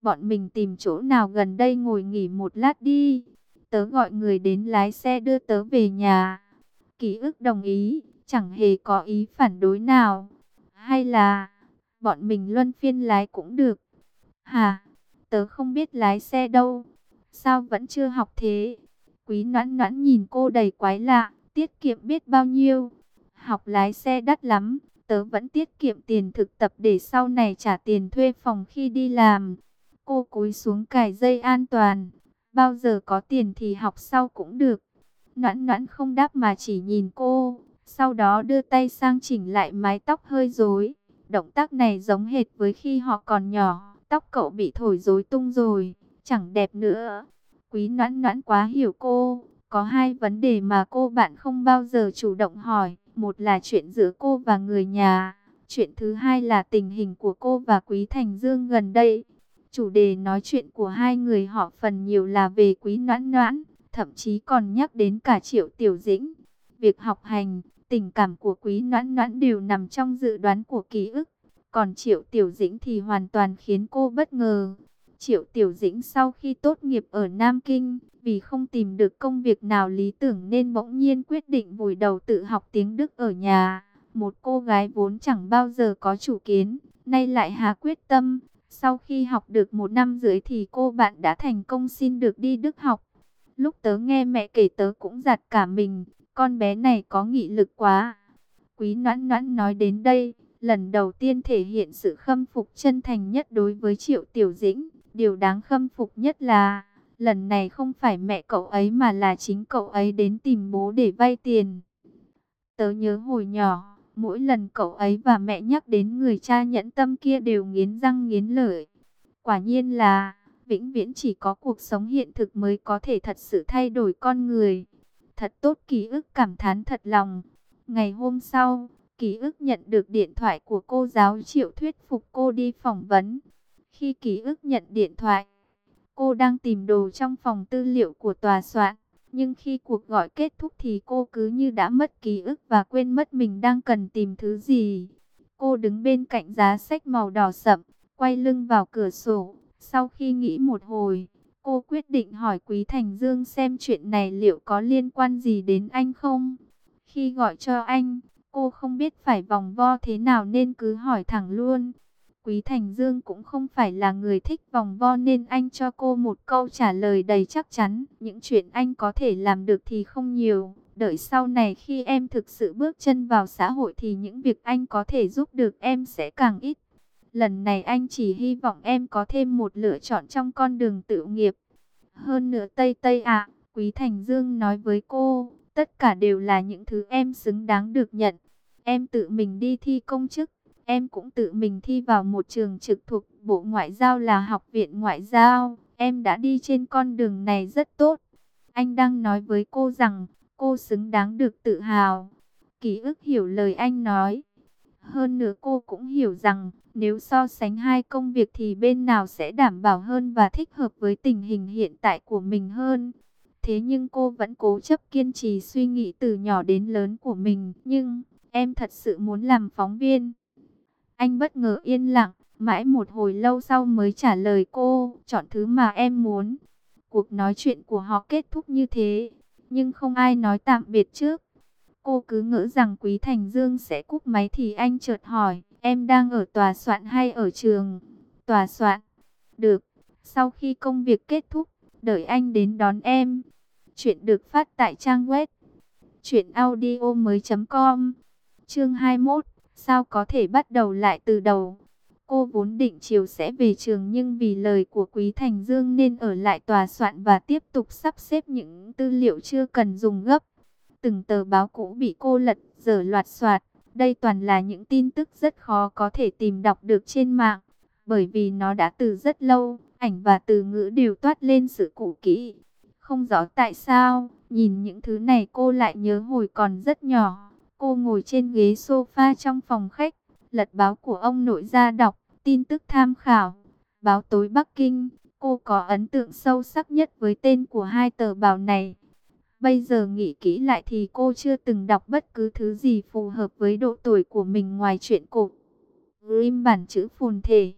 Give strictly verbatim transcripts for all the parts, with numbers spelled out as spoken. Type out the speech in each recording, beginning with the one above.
bọn mình tìm chỗ nào gần đây ngồi nghỉ một lát đi. Tớ gọi người đến lái xe đưa tớ về nhà. Ký ức đồng ý, chẳng hề có ý phản đối nào. Hay là bọn mình luân phiên lái cũng được. Hả? Tớ không biết lái xe đâu. Sao vẫn chưa học thế? Quý Noãn Noãn nhìn cô đầy quái lạ, tiết kiệm biết bao nhiêu. Học lái xe đắt lắm, tớ vẫn tiết kiệm tiền thực tập để sau này trả tiền thuê phòng khi đi làm. Cô cúi xuống cài dây an toàn. Bao giờ có tiền thì học sau cũng được. Noãn Noãn không đáp mà chỉ nhìn cô, sau đó đưa tay sang chỉnh lại mái tóc hơi rối. Động tác này giống hệt với khi họ còn nhỏ, tóc cậu bị thổi rối tung rồi, chẳng đẹp nữa. Quý Noãn Noãn quá hiểu cô, có hai vấn đề mà cô bạn không bao giờ chủ động hỏi, một là chuyện giữa cô và người nhà, chuyện thứ hai là tình hình của cô và Quý Thành Dương gần đây. Chủ đề nói chuyện của hai người họ phần nhiều là về Quý Noãn Noãn, thậm chí còn nhắc đến cả Triệu Tiểu Dĩnh. Việc học hành, tình cảm của Quý Noãn Noãn đều nằm trong dự đoán của ký ức. Còn Triệu Tiểu Dĩnh thì hoàn toàn khiến cô bất ngờ. Triệu Tiểu Dĩnh sau khi tốt nghiệp ở Nam Kinh, vì không tìm được công việc nào lý tưởng nên bỗng nhiên quyết định vùi đầu tự học tiếng Đức ở nhà. Một cô gái vốn chẳng bao giờ có chủ kiến, nay lại hạ quyết tâm. Sau khi học được một năm rưỡi thì cô bạn đã thành công xin được đi Đức học. Lúc tớ nghe mẹ kể tớ cũng giật cả mình, con bé này có nghị lực quá. Quý Noãn Noãn nói đến đây, lần đầu tiên thể hiện sự khâm phục chân thành nhất đối với Triệu Tiểu Dĩnh. Điều đáng khâm phục nhất là, lần này không phải mẹ cậu ấy mà là chính cậu ấy đến tìm bố để vay tiền. Tớ nhớ hồi nhỏ, mỗi lần cậu ấy và mẹ nhắc đến người cha nhẫn tâm kia đều nghiến răng nghiến lợi. Quả nhiên là, vĩnh viễn chỉ có cuộc sống hiện thực mới có thể thật sự thay đổi con người. Thật tốt, ký ức cảm thán thật lòng. Ngày hôm sau, ký ức nhận được điện thoại của cô giáo Triệu thuyết phục cô đi phỏng vấn. Khi ký ức nhận điện thoại, cô đang tìm đồ trong phòng tư liệu của tòa soạn. Nhưng khi cuộc gọi kết thúc thì cô cứ như đã mất ký ức và quên mất mình đang cần tìm thứ gì. Cô đứng bên cạnh giá sách màu đỏ sậm, quay lưng vào cửa sổ. Sau khi nghĩ một hồi, cô quyết định hỏi Quý Thành Dương xem chuyện này liệu có liên quan gì đến anh không. Khi gọi cho anh, cô không biết phải vòng vo thế nào nên cứ hỏi thẳng luôn. Quý Thành Dương cũng không phải là người thích vòng vo nên anh cho cô một câu trả lời đầy chắc chắn. Những chuyện anh có thể làm được thì không nhiều. Đợi sau này khi em thực sự bước chân vào xã hội thì những việc anh có thể giúp được em sẽ càng ít. Lần này anh chỉ hy vọng em có thêm một lựa chọn trong con đường tự nghiệp. Hơn nữa Tây Tây ạ, Quý Thành Dương nói với cô, tất cả đều là những thứ em xứng đáng được nhận. Em tự mình đi thi công chức. Em cũng tự mình thi vào một trường trực thuộc Bộ Ngoại giao là Học viện Ngoại giao. Em đã đi trên con đường này rất tốt. Anh đang nói với cô rằng cô xứng đáng được tự hào. Ký ức hiểu lời anh nói. Hơn nữa cô cũng hiểu rằng nếu so sánh hai công việc thì bên nào sẽ đảm bảo hơn và thích hợp với tình hình hiện tại của mình hơn. Thế nhưng cô vẫn cố chấp kiên trì suy nghĩ từ nhỏ đến lớn của mình. Nhưng em thật sự muốn làm phóng viên. Anh bất ngờ yên lặng, mãi một hồi lâu sau mới trả lời cô, chọn thứ mà em muốn. Cuộc nói chuyện của họ kết thúc như thế, nhưng không ai nói tạm biệt trước. Cô cứ ngỡ rằng Quý Thành Dương sẽ cúp máy thì anh chợt hỏi, em đang ở tòa soạn hay ở trường? Tòa soạn. Được, sau khi công việc kết thúc, đợi anh đến đón em. Chuyện được phát tại trang web truyện audio mới chấm com. Chương hai mươi mốt. Sao có thể bắt đầu lại từ đầu? Cô vốn định chiều sẽ về trường nhưng vì lời của Quý Thành Dương nên ở lại tòa soạn và tiếp tục sắp xếp những tư liệu chưa cần dùng gấp. Từng tờ báo cũ bị cô lật dở loạt soạt. Đây toàn là những tin tức rất khó có thể tìm đọc được trên mạng. Bởi vì nó đã từ rất lâu, ảnh và từ ngữ đều toát lên sự cũ kỹ. Không rõ tại sao, nhìn những thứ này cô lại nhớ hồi còn rất nhỏ. Cô ngồi trên ghế sofa trong phòng khách, lật báo của ông nội ra đọc, tin tức tham khảo. Báo tối Bắc Kinh, cô có ấn tượng sâu sắc nhất với tên của hai tờ báo này. Bây giờ nghĩ kỹ lại thì cô chưa từng đọc bất cứ thứ gì phù hợp với độ tuổi của mình ngoài truyện cổ Grimm bản chữ phồn thể.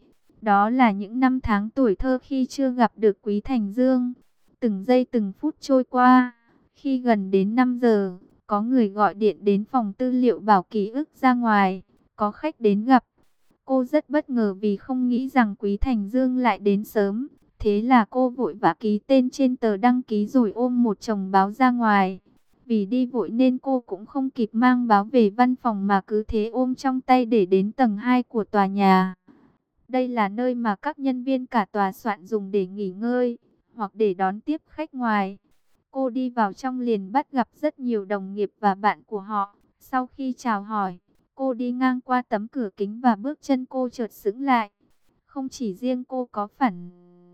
Đó là những năm tháng tuổi thơ khi chưa gặp được Quý Thành Dương. Từng giây từng phút trôi qua. Khi gần đến năm giờ, có người gọi điện đến phòng tư liệu bảo Ký ức ra ngoài. Có khách đến gặp. Cô rất bất ngờ vì không nghĩ rằng Quý Thành Dương lại đến sớm. Thế là cô vội vã ký tên trên tờ đăng ký rồi ôm một chồng báo ra ngoài. Vì đi vội nên cô cũng không kịp mang báo về văn phòng mà cứ thế ôm trong tay để đến tầng hai của tòa nhà. Đây là nơi mà các nhân viên cả tòa soạn dùng để nghỉ ngơi, hoặc để đón tiếp khách ngoài. Cô đi vào trong liền bắt gặp rất nhiều đồng nghiệp và bạn của họ. Sau khi chào hỏi, cô đi ngang qua tấm cửa kính và bước chân cô chợt sững lại. Không chỉ riêng cô có phản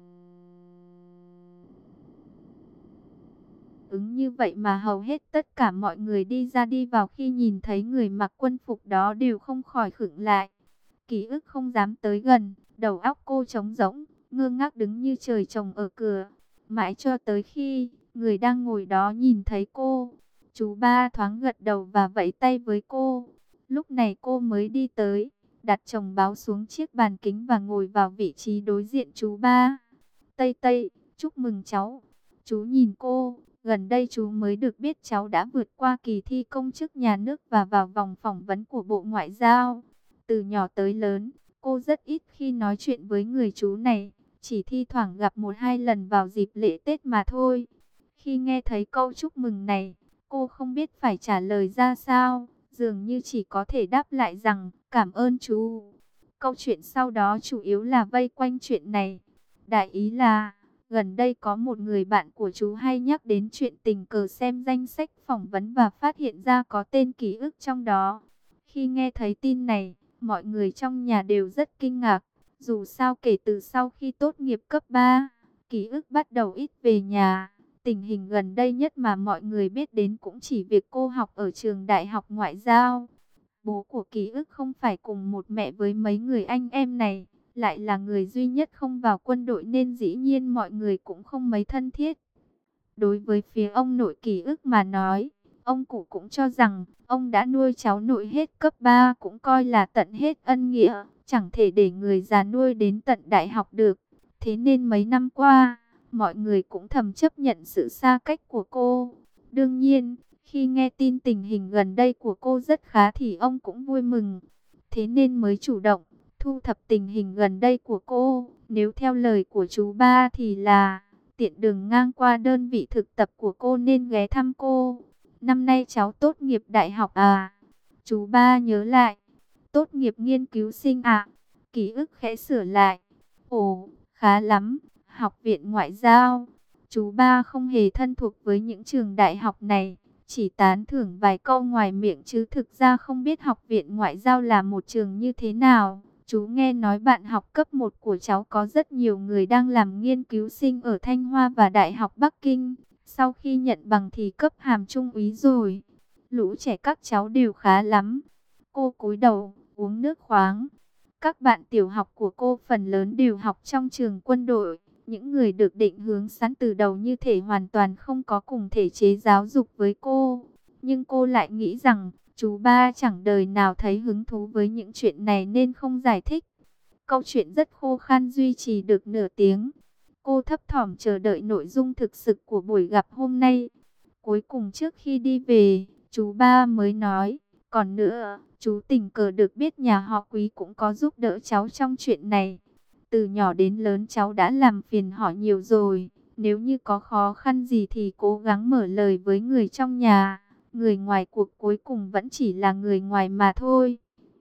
ứng như vậy mà hầu hết tất cả mọi người đi ra đi vào khi nhìn thấy người mặc quân phục đó đều không khỏi khựng lại. Ký ức không dám tới gần, đầu óc cô trống rỗng, ngơ ngác đứng như trời trồng ở cửa. Mãi cho tới khi người đang ngồi đó nhìn thấy cô, chú ba thoáng gật đầu và vẫy tay với cô. Lúc này cô mới đi tới, đặt chồng báo xuống chiếc bàn kính và ngồi vào vị trí đối diện chú ba. Tây Tây, chúc mừng cháu. Chú nhìn cô, gần đây chú mới được biết cháu đã vượt qua kỳ thi công chức nhà nước và vào vòng phỏng vấn của Bộ Ngoại giao. Từ nhỏ tới lớn, cô rất ít khi nói chuyện với người chú này, chỉ thi thoảng gặp một hai lần vào dịp lễ Tết mà thôi. Khi nghe thấy câu chúc mừng này, cô không biết phải trả lời ra sao, dường như chỉ có thể đáp lại rằng cảm ơn chú. Câu chuyện sau đó chủ yếu là vây quanh chuyện này. Đại ý là, gần đây có một người bạn của chú hay nhắc đến chuyện tình cờ xem danh sách phỏng vấn và phát hiện ra có tên Ký ức trong đó. Khi nghe thấy tin này, mọi người trong nhà đều rất kinh ngạc. Dù sao kể từ sau khi tốt nghiệp cấp ba, Ký ức bắt đầu ít về nhà. Tình hình gần đây nhất mà mọi người biết đến cũng chỉ việc cô học ở trường Đại học Ngoại giao. Bố của Ký ức không phải cùng một mẹ với mấy người anh em này, lại là người duy nhất không vào quân đội nên dĩ nhiên mọi người cũng không mấy thân thiết. Đối với phía ông nội Ký ức mà nói, ông cụ cũng cho rằng ông đã nuôi cháu nội hết cấp ba cũng coi là tận hết ân nghĩa, chẳng thể để người già nuôi đến tận đại học được. Thế nên mấy năm qua, mọi người cũng thầm chấp nhận sự xa cách của cô. Đương nhiên, khi nghe tin tình hình gần đây của cô rất khá thì ông cũng vui mừng. Thế nên mới chủ động thu thập tình hình gần đây của cô. Nếu theo lời của chú ba thì là tiện đường ngang qua đơn vị thực tập của cô nên ghé thăm cô. Năm nay cháu tốt nghiệp đại học à? Chú ba nhớ lại. Tốt nghiệp nghiên cứu sinh à? Ký ức khẽ sửa lại. Ồ, khá lắm. Học viện Ngoại giao. Chú ba không hề thân thuộc với những trường đại học này, chỉ tán thưởng vài câu ngoài miệng chứ thực ra không biết Học viện Ngoại giao là một trường như thế nào. Chú nghe nói bạn học cấp một của cháu có rất nhiều người đang làm nghiên cứu sinh ở Thanh Hoa và Đại học Bắc Kinh. Sau khi nhận bằng thì cấp hàm trung úy rồi. Lũ trẻ các cháu đều khá lắm. Cô cúi đầu, uống nước khoáng. Các bạn tiểu học của cô phần lớn đều học trong trường quân đội. Những người được định hướng sẵn từ đầu như thể hoàn toàn không có cùng thể chế giáo dục với cô. Nhưng cô lại nghĩ rằng chú ba chẳng đời nào thấy hứng thú với những chuyện này nên không giải thích. Câu chuyện rất khô khan duy trì được nửa tiếng. Cô thấp thỏm chờ đợi nội dung thực sự của buổi gặp hôm nay. Cuối cùng trước khi đi về, chú ba mới nói, còn nữa, chú tình cờ được biết nhà họ Quý cũng có giúp đỡ cháu trong chuyện này. Từ nhỏ đến lớn cháu đã làm phiền họ nhiều rồi. Nếu như có khó khăn gì thì cố gắng mở lời với người trong nhà. Người ngoài cuộc cuối cùng vẫn chỉ là người ngoài mà thôi.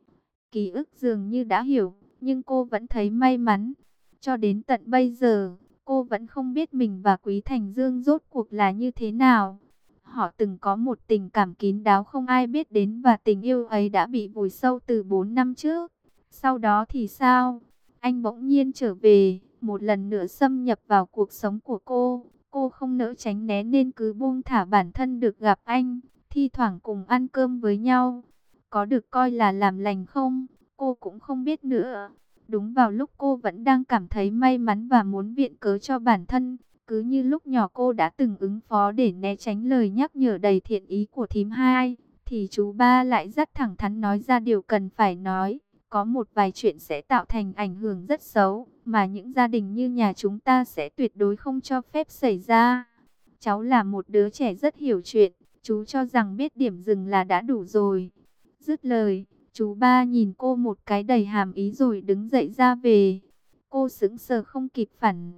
Ký ức dường như đã hiểu, nhưng cô vẫn thấy may mắn. Cho đến tận bây giờ, cô vẫn không biết mình và Quý Thành Dương rốt cuộc là như thế nào. Họ từng có một tình cảm kín đáo không ai biết đến và tình yêu ấy đã bị vùi sâu từ bốn năm trước. Sau đó thì sao? Anh bỗng nhiên trở về, một lần nữa xâm nhập vào cuộc sống của cô. Cô không nỡ tránh né nên cứ buông thả bản thân được gặp anh, thi thoảng cùng ăn cơm với nhau. Có được coi là làm lành không? Cô cũng không biết nữa. Đúng vào lúc cô vẫn đang cảm thấy may mắn và muốn viện cớ cho bản thân, cứ như lúc nhỏ cô đã từng ứng phó để né tránh lời nhắc nhở đầy thiện ý của thím hai, thì chú ba lại rất thẳng thắn nói ra điều cần phải nói. Có một vài chuyện sẽ tạo thành ảnh hưởng rất xấu, mà những gia đình như nhà chúng ta sẽ tuyệt đối không cho phép xảy ra. Cháu là một đứa trẻ rất hiểu chuyện, chú cho rằng biết điểm dừng là đã đủ rồi. Dứt lời, chú ba nhìn cô một cái đầy hàm ý rồi đứng dậy ra về. Cô sững sờ không kịp phản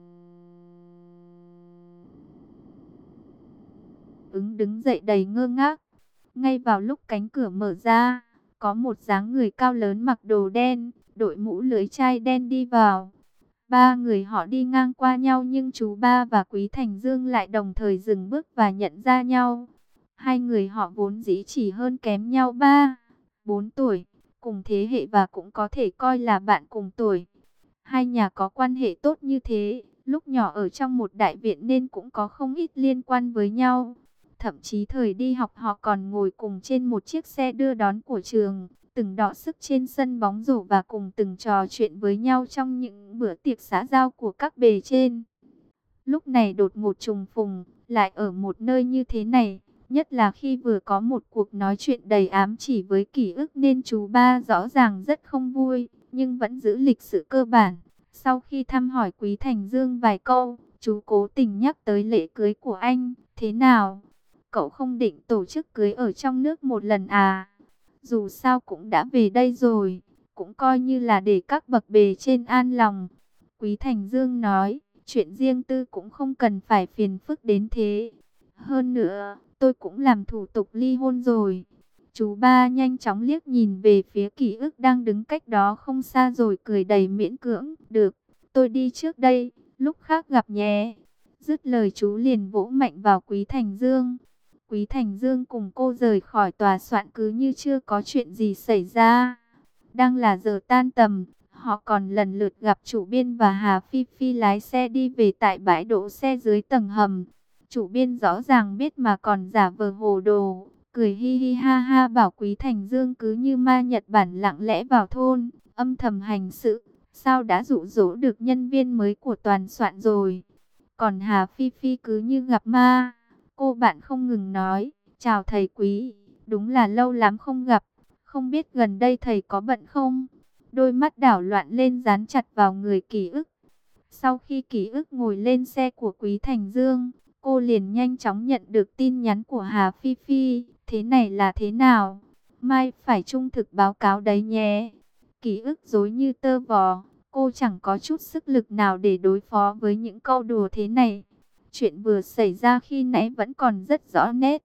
ứng, đứng dậy đầy ngơ ngác. Ngay vào lúc cánh cửa mở ra, có một dáng người cao lớn mặc đồ đen, đội mũ lưỡi chai đen đi vào. Ba người họ đi ngang qua nhau nhưng chú ba và Quý Thành Dương lại đồng thời dừng bước và nhận ra nhau. Hai người họ vốn dĩ chỉ hơn kém nhau ba, bốn tuổi, cùng thế hệ và cũng có thể coi là bạn cùng tuổi. Hai nhà có quan hệ tốt như thế, lúc nhỏ ở trong một đại viện nên cũng có không ít liên quan với nhau. Thậm chí thời đi học họ còn ngồi cùng trên một chiếc xe đưa đón của trường, từng đọ sức trên sân bóng rổ và cùng từng trò chuyện với nhau trong những bữa tiệc xã giao của các bề trên. Lúc này đột ngột trùng phùng, lại ở một nơi như thế này, nhất là khi vừa có một cuộc nói chuyện đầy ám chỉ với ký ức nên chú ba rõ ràng rất không vui, nhưng vẫn giữ lịch sự cơ bản. Sau khi thăm hỏi Quý Thành Dương vài câu, chú cố tình nhắc tới lễ cưới của anh, thế nào? Cậu không định tổ chức cưới ở trong nước một lần à? Dù sao cũng đã về đây rồi, cũng coi như là để các bậc bề trên an lòng. Quý Thành Dương nói, chuyện riêng tư cũng không cần phải phiền phức đến thế. Hơn nữa, tôi cũng làm thủ tục ly hôn rồi. Chú ba nhanh chóng liếc nhìn về phía Ký Ức đang đứng cách đó không xa rồi cười đầy miễn cưỡng. Được, tôi đi trước đây, lúc khác gặp nhé. Dứt lời chú liền vỗ mạnh vào Quý Thành Dương. Quý Thành Dương cùng cô rời khỏi tòa soạn cứ như chưa có chuyện gì xảy ra. Đang là giờ tan tầm, họ còn lần lượt gặp chủ biên và Hà Phi Phi lái xe đi về tại bãi đỗ xe dưới tầng hầm. Chủ biên rõ ràng biết mà còn giả vờ hồ đồ, cười hi hi ha ha bảo Quý Thành Dương cứ như ma Nhật Bản lặng lẽ vào thôn, âm thầm hành sự. Sao đã dụ dỗ được nhân viên mới của toàn soạn rồi. Còn Hà Phi Phi cứ như gặp ma. Cô bạn không ngừng nói, chào thầy Quý, đúng là lâu lắm không gặp, không biết gần đây thầy có bận không? Đôi mắt đảo loạn lên dán chặt vào người Ký Ức. Sau khi Ký Ức ngồi lên xe của Quý Thành Dương, cô liền nhanh chóng nhận được tin nhắn của Hà Phi Phi, thế này là thế nào? Mai phải trung thực báo cáo đấy nhé. Ký Ức rối như tơ vò, cô chẳng có chút sức lực nào để đối phó với những câu đùa thế này. Chuyện vừa xảy ra khi nãy vẫn còn rất rõ nét.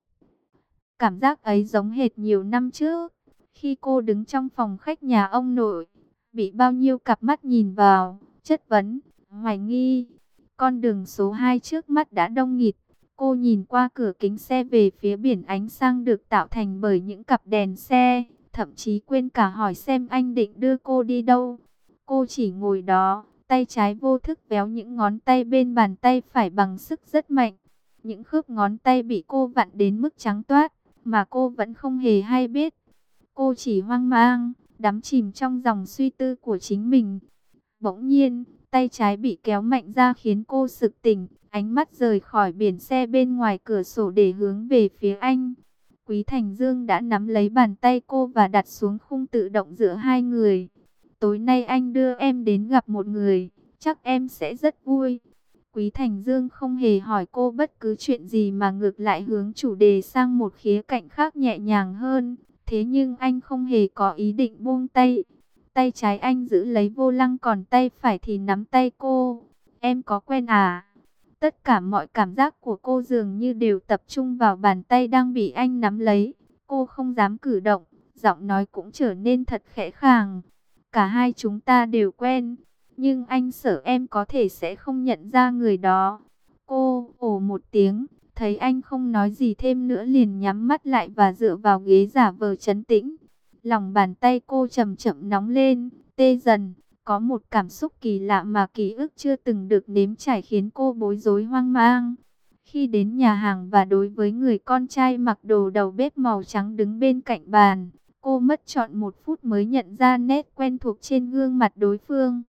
Cảm giác ấy giống hệt nhiều năm trước, khi cô đứng trong phòng khách nhà ông nội, bị bao nhiêu cặp mắt nhìn vào, chất vấn, hoài nghi. Con đường số hai trước mắt đã đông nghịt. Cô nhìn qua cửa kính xe về phía biển ánh sang được tạo thành bởi những cặp đèn xe, thậm chí quên cả hỏi xem anh định đưa cô đi đâu. Cô chỉ ngồi đó, tay trái vô thức véo những ngón tay bên bàn tay phải bằng sức rất mạnh. Những khớp ngón tay bị cô vặn đến mức trắng toát, mà cô vẫn không hề hay biết. Cô chỉ hoang mang, đắm chìm trong dòng suy tư của chính mình. Bỗng nhiên, tay trái bị kéo mạnh ra khiến cô sực tỉnh, ánh mắt rời khỏi biển xe bên ngoài cửa sổ để hướng về phía anh. Quý Thành Dương đã nắm lấy bàn tay cô và đặt xuống khung tự động giữa hai người. Tối nay anh đưa em đến gặp một người, chắc em sẽ rất vui. Quý Thành Dương không hề hỏi cô bất cứ chuyện gì mà ngược lại hướng chủ đề sang một khía cạnh khác nhẹ nhàng hơn. Thế nhưng anh không hề có ý định buông tay. Tay trái anh giữ lấy vô lăng còn tay phải thì nắm tay cô. Em có quen à? Tất cả mọi cảm giác của cô dường như đều tập trung vào bàn tay đang bị anh nắm lấy. Cô không dám cử động, giọng nói cũng trở nên thật khẽ khàng. Cả hai chúng ta đều quen, nhưng anh sợ em có thể sẽ không nhận ra người đó. Cô ồ một tiếng, thấy anh không nói gì thêm nữa liền nhắm mắt lại và dựa vào ghế giả vờ trấn tĩnh. Lòng bàn tay cô chậm chậm nóng lên, tê dần, có một cảm xúc kỳ lạ mà Ký Ức chưa từng được nếm trải khiến cô bối rối hoang mang. Khi đến nhà hàng và đối với người con trai mặc đồ đầu bếp màu trắng đứng bên cạnh bàn, cô mất trọn một phút mới nhận ra nét quen thuộc trên gương mặt đối phương.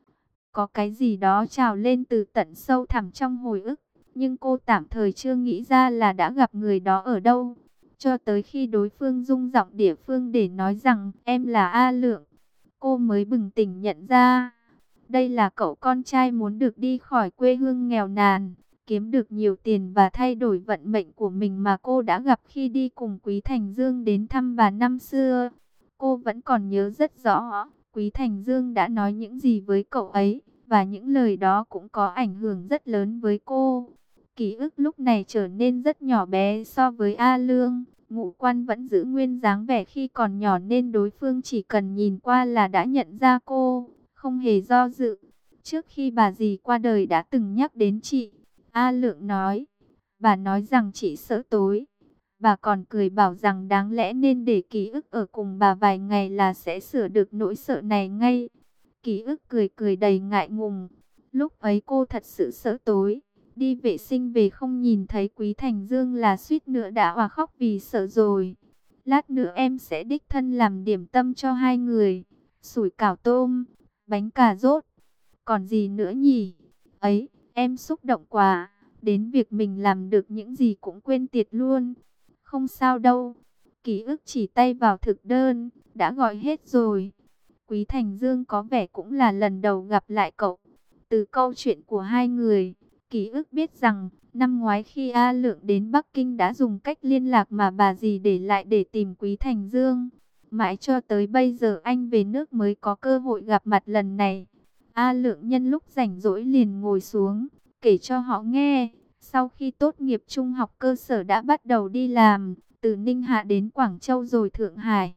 Có cái gì đó trào lên từ tận sâu thẳm trong hồi ức, nhưng cô tạm thời chưa nghĩ ra là đã gặp người đó ở đâu. Cho tới khi đối phương rung giọng địa phương để nói rằng em là A Lượng. cô mới bừng tỉnh nhận ra. Đây là cậu con trai muốn được đi khỏi quê hương nghèo nàn, kiếm được nhiều tiền và thay đổi vận mệnh của mình mà cô đã gặp khi đi cùng Quý Thành Dương đến thăm bà năm xưa. Cô vẫn còn nhớ rất rõ, Quý Thành Dương đã nói những gì với cậu ấy, và những lời đó cũng có ảnh hưởng rất lớn với cô. Ký ức lúc này trở nên rất nhỏ bé so với A Lương. Ngũ Quan vẫn giữ nguyên dáng vẻ khi còn nhỏ nên đối phương chỉ cần nhìn qua là đã nhận ra cô, không hề do dự. Trước khi bà dì qua đời đã từng nhắc đến chị, A Lượng nói. Bà nói rằng chị sợ tối. Bà còn cười bảo rằng đáng lẽ nên để ký ức ở cùng bà vài ngày là sẽ sửa được nỗi sợ này ngay. Ký ức cười cười đầy ngại ngùng. Lúc ấy cô thật sự sợ tối. Đi vệ sinh về không nhìn thấy Quý Thành Dương là suýt nữa đã òa khóc vì sợ rồi. Lát nữa em sẽ đích thân làm điểm tâm cho hai người. Sủi cảo tôm, bánh cà rốt. Còn gì nữa nhỉ? Ấy, em xúc động quá. Đến việc mình làm được những gì cũng quên tiệt luôn. Không sao đâu. Ký ức chỉ tay vào thực đơn. Đã gọi hết rồi. Quý Thành Dương có vẻ cũng là lần đầu gặp lại cậu. Từ câu chuyện của hai người, ký ức biết rằng, năm ngoái khi A Lượng đến Bắc Kinh đã dùng cách liên lạc mà bà dì để lại để tìm Quý Thành Dương. Mãi cho tới bây giờ anh về nước mới có cơ hội gặp mặt lần này. A Lượng nhân lúc rảnh rỗi liền ngồi xuống, kể cho họ nghe. Sau khi tốt nghiệp trung học cơ sở đã bắt đầu đi làm, từ Ninh Hạ đến Quảng Châu rồi Thượng Hải.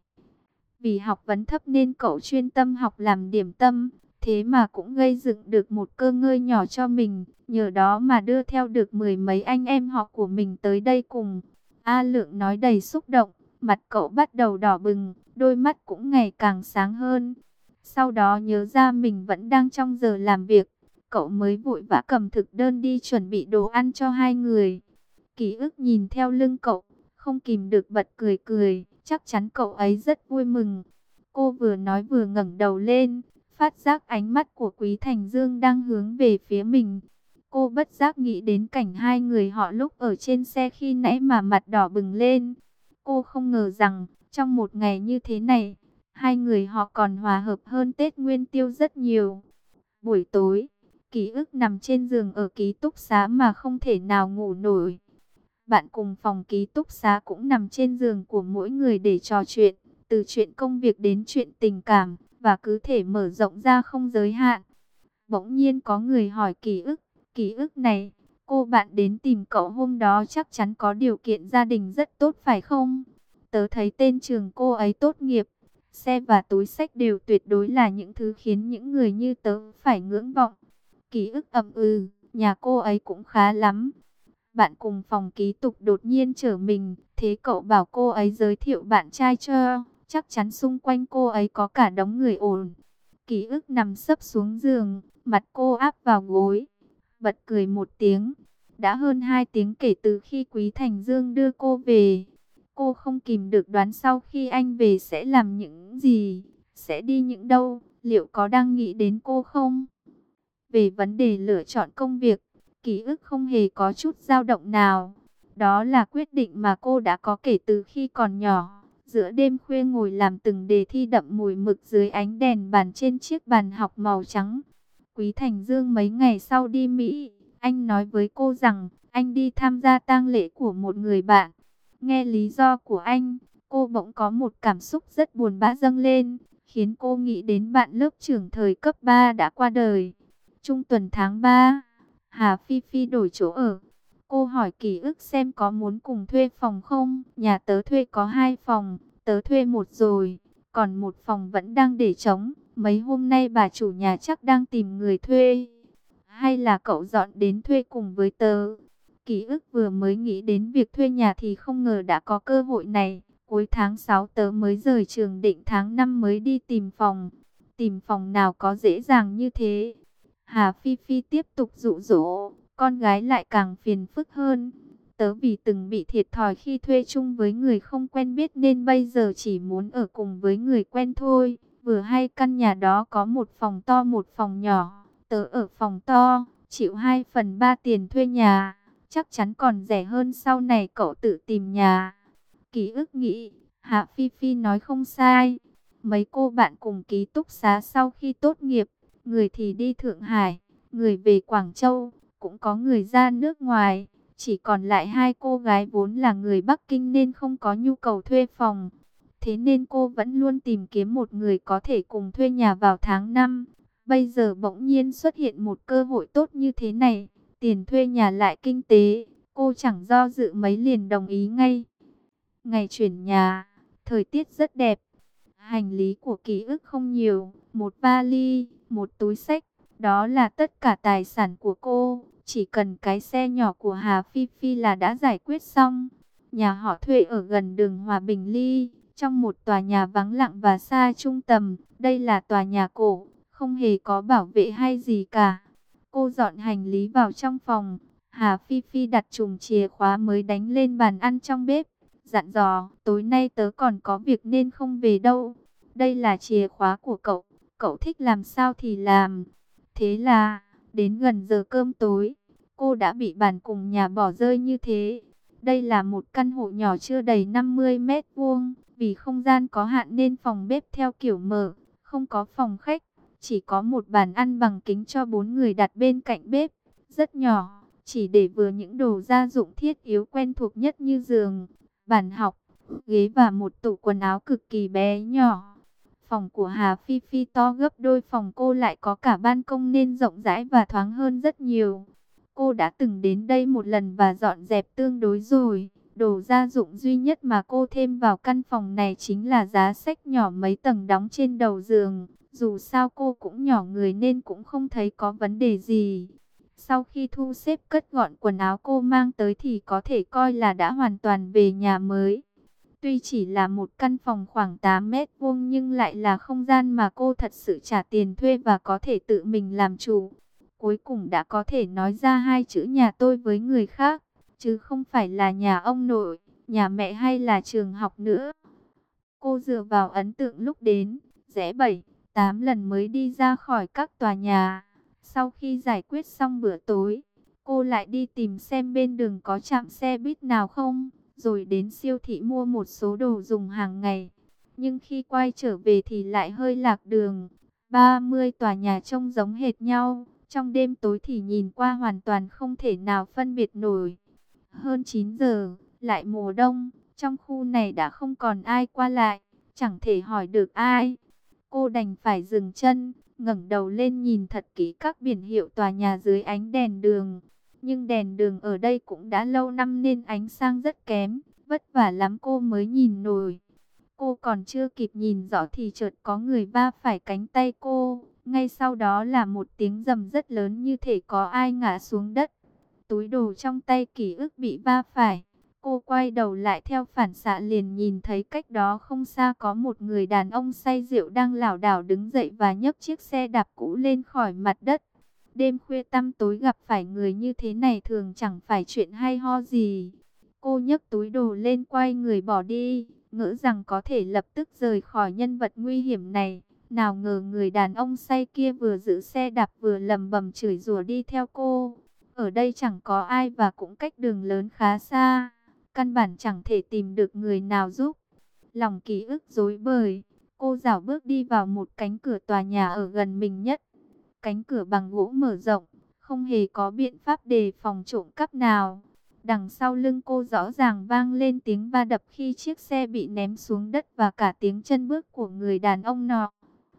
Vì học vấn thấp nên cậu chuyên tâm học làm điểm tâm, thế mà cũng gây dựng được một cơ ngơi nhỏ cho mình, nhờ đó mà đưa theo được mười mấy anh em họ của mình tới đây cùng. A Lượng nói đầy xúc động, mặt cậu bắt đầu đỏ bừng, đôi mắt cũng ngày càng sáng hơn. Sau đó nhớ ra mình vẫn đang trong giờ làm việc, cậu mới vội vã cầm thực đơn đi chuẩn bị đồ ăn cho hai người. Ký ức nhìn theo lưng cậu, không kìm được bật cười cười, chắc chắn cậu ấy rất vui mừng. Cô vừa nói vừa ngẩng đầu lên, phát giác ánh mắt của Quý Thành Dương đang hướng về phía mình. Cô bất giác nghĩ đến cảnh hai người họ lúc ở trên xe khi nãy mà mặt đỏ bừng lên. Cô không ngờ rằng, trong một ngày như thế này, hai người họ còn hòa hợp hơn Tết Nguyên Tiêu rất nhiều. Buổi tối, Ký ức nằm trên giường ở ký túc xá mà không thể nào ngủ nổi. Bạn cùng phòng ký túc xá cũng nằm trên giường của mỗi người để trò chuyện, từ chuyện công việc đến chuyện tình cảm, và cứ thể mở rộng ra không giới hạn. Bỗng nhiên có người hỏi ký ức, ký ức này, cô bạn đến tìm cậu hôm đó chắc chắn có điều kiện gia đình rất tốt phải không? Tớ thấy tên trường cô ấy tốt nghiệp, xe và túi xách đều tuyệt đối là những thứ khiến những người như tớ phải ngưỡng vọng. Ký ức ậm ừ, nhà cô ấy cũng khá lắm. Bạn cùng phòng ký túc đột nhiên trở mình, thế cậu bảo cô ấy giới thiệu bạn trai cho, chắc chắn xung quanh cô ấy có cả đống người ồn. Ký ức nằm sấp xuống giường, mặt cô áp vào gối, bật cười một tiếng. Đã hơn hai tiếng kể từ khi Quý Thành Dương đưa cô về. Cô không kìm được đoán sau khi anh về sẽ làm những gì, sẽ đi những đâu, liệu có đang nghĩ đến cô không? Về vấn đề lựa chọn công việc, ký ức không hề có chút dao động nào. Đó là quyết định mà cô đã có kể từ khi còn nhỏ. Giữa đêm khuya ngồi làm từng đề thi đậm mùi mực dưới ánh đèn bàn trên chiếc bàn học màu trắng. Quý Thành Dương mấy ngày sau đi Mỹ, anh nói với cô rằng anh đi tham gia tang lễ của một người bạn. Nghe lý do của anh, cô bỗng có một cảm xúc rất buồn bã dâng lên, khiến cô nghĩ đến bạn lớp trưởng thời cấp ba đã qua đời. Trung tuần tháng ba, Hà Phi Phi đổi chỗ ở. Cô hỏi ký ức xem có muốn cùng thuê phòng không. Nhà tớ thuê có hai phòng, tớ thuê một rồi, còn một phòng vẫn đang để trống. Mấy hôm nay bà chủ nhà chắc đang tìm người thuê. Hay là cậu dọn đến thuê cùng với tớ? Ký ức vừa mới nghĩ đến việc thuê nhà thì không ngờ đã có cơ hội này. Cuối tháng sáu tớ mới rời trường, định tháng năm mới đi tìm phòng. Tìm phòng nào có dễ dàng như thế? Hà Phi Phi tiếp tục dụ dỗ, con gái lại càng phiền phức hơn. Tớ vì từng bị thiệt thòi khi thuê chung với người không quen biết nên bây giờ chỉ muốn ở cùng với người quen thôi. Vừa hay căn nhà đó có một phòng to một phòng nhỏ. Tớ ở phòng to, chịu hai phần ba tiền thuê nhà. Chắc chắn còn rẻ hơn sau này cậu tự tìm nhà. Ký ức nghĩ, Hạ Phi Phi nói không sai. Mấy cô bạn cùng ký túc xá sau khi tốt nghiệp, người thì đi Thượng Hải, người về Quảng Châu, cũng có người ra nước ngoài. Chỉ còn lại hai cô gái vốn là người Bắc Kinh nên không có nhu cầu thuê phòng. Thế nên cô vẫn luôn tìm kiếm một người có thể cùng thuê nhà vào tháng năm. Bây giờ bỗng nhiên xuất hiện một cơ hội tốt như thế này, tiền thuê nhà lại kinh tế, cô chẳng do dự mấy liền đồng ý ngay. Ngày chuyển nhà, thời tiết rất đẹp. Hành lý của ký ức không nhiều, một vali, một túi xách, đó là tất cả tài sản của cô. Chỉ cần cái xe nhỏ của Hà Phi Phi là đã giải quyết xong. Nhà họ thuê ở gần đường Hòa Bình Ly, trong một tòa nhà vắng lặng và xa trung tâm. Đây là tòa nhà cổ, không hề có bảo vệ hay gì cả. Cô dọn hành lý vào trong phòng. Hà Phi Phi đặt chùm chìa khóa mới đánh lên bàn ăn trong bếp, dặn dò, tối nay tớ còn có việc nên không về đâu. Đây là chìa khóa của cậu, cậu thích làm sao thì làm. Thế là, đến gần giờ cơm tối, cô đã bị bàn cùng nhà bỏ rơi như thế. Đây là một căn hộ nhỏ chưa đầy năm mươi mét vuông, vì không gian có hạn nên phòng bếp theo kiểu mở, không có phòng khách. Chỉ có một bàn ăn bằng kính cho bốn người đặt bên cạnh bếp, rất nhỏ, chỉ để vừa những đồ gia dụng thiết yếu quen thuộc nhất như giường, bàn học, ghế và một tủ quần áo cực kỳ bé nhỏ. Phòng của Hà Phi Phi to gấp đôi phòng cô, lại có cả ban công nên rộng rãi và thoáng hơn rất nhiều. Cô đã từng đến đây một lần và dọn dẹp tương đối rồi. Đồ gia dụng duy nhất mà cô thêm vào căn phòng này chính là giá sách nhỏ mấy tầng đóng trên đầu giường. Dù sao cô cũng nhỏ người nên cũng không thấy có vấn đề gì. Sau khi thu xếp cất gọn quần áo cô mang tới thì có thể coi là đã hoàn toàn về nhà mới. Tuy chỉ là một căn phòng khoảng tám mét vuông nhưng lại là không gian mà cô thật sự trả tiền thuê và có thể tự mình làm chủ. Cuối cùng đã có thể nói ra hai chữ nhà tôi với người khác, chứ không phải là nhà ông nội, nhà mẹ hay là trường học nữa. Cô dựa vào ấn tượng lúc đến, rẽ bảy, tám lần mới đi ra khỏi các tòa nhà. Sau khi giải quyết xong bữa tối, cô lại đi tìm xem bên đường có trạm xe buýt nào không, rồi đến siêu thị mua một số đồ dùng hàng ngày. Nhưng khi quay trở về thì lại hơi lạc đường. ba mươi tòa nhà trông giống hệt nhau, trong đêm tối thì nhìn qua hoàn toàn không thể nào phân biệt nổi. Hơn chín giờ, lại mùa đông, trong khu này đã không còn ai qua lại, chẳng thể hỏi được ai. Cô đành phải dừng chân, ngẩng đầu lên nhìn thật kỹ các biển hiệu tòa nhà dưới ánh đèn đường. Nhưng đèn đường ở đây cũng đã lâu năm nên ánh sáng rất kém, vất vả lắm cô mới nhìn nổi. Cô còn chưa kịp nhìn rõ thì chợt có người va phải cánh tay cô. Ngay sau đó là một tiếng rầm rất lớn như thể có ai ngã xuống đất. Túi đồ trong tay ký ức bị va phải. Cô quay đầu lại theo phản xạ liền nhìn thấy cách đó không xa có một người đàn ông say rượu đang lảo đảo đứng dậy và nhấc chiếc xe đạp cũ lên khỏi mặt đất. Đêm khuya tăm tối gặp phải người như thế này thường chẳng phải chuyện hay ho gì. Cô nhấc túi đồ lên quay người bỏ đi, ngỡ rằng có thể lập tức rời khỏi nhân vật nguy hiểm này. Nào ngờ người đàn ông say kia vừa giữ xe đạp vừa lầm bầm chửi rủa đi theo cô. Ở đây chẳng có ai và cũng cách đường lớn khá xa, căn bản chẳng thể tìm được người nào giúp. Lòng ký ức rối bời, cô dảo bước đi vào một cánh cửa tòa nhà ở gần mình nhất. Cánh cửa bằng gỗ mở rộng, không hề có biện pháp đề phòng trộm cắp nào. Đằng sau lưng cô rõ ràng vang lên tiếng va đập khi chiếc xe bị ném xuống đất và cả tiếng chân bước của người đàn ông nọ.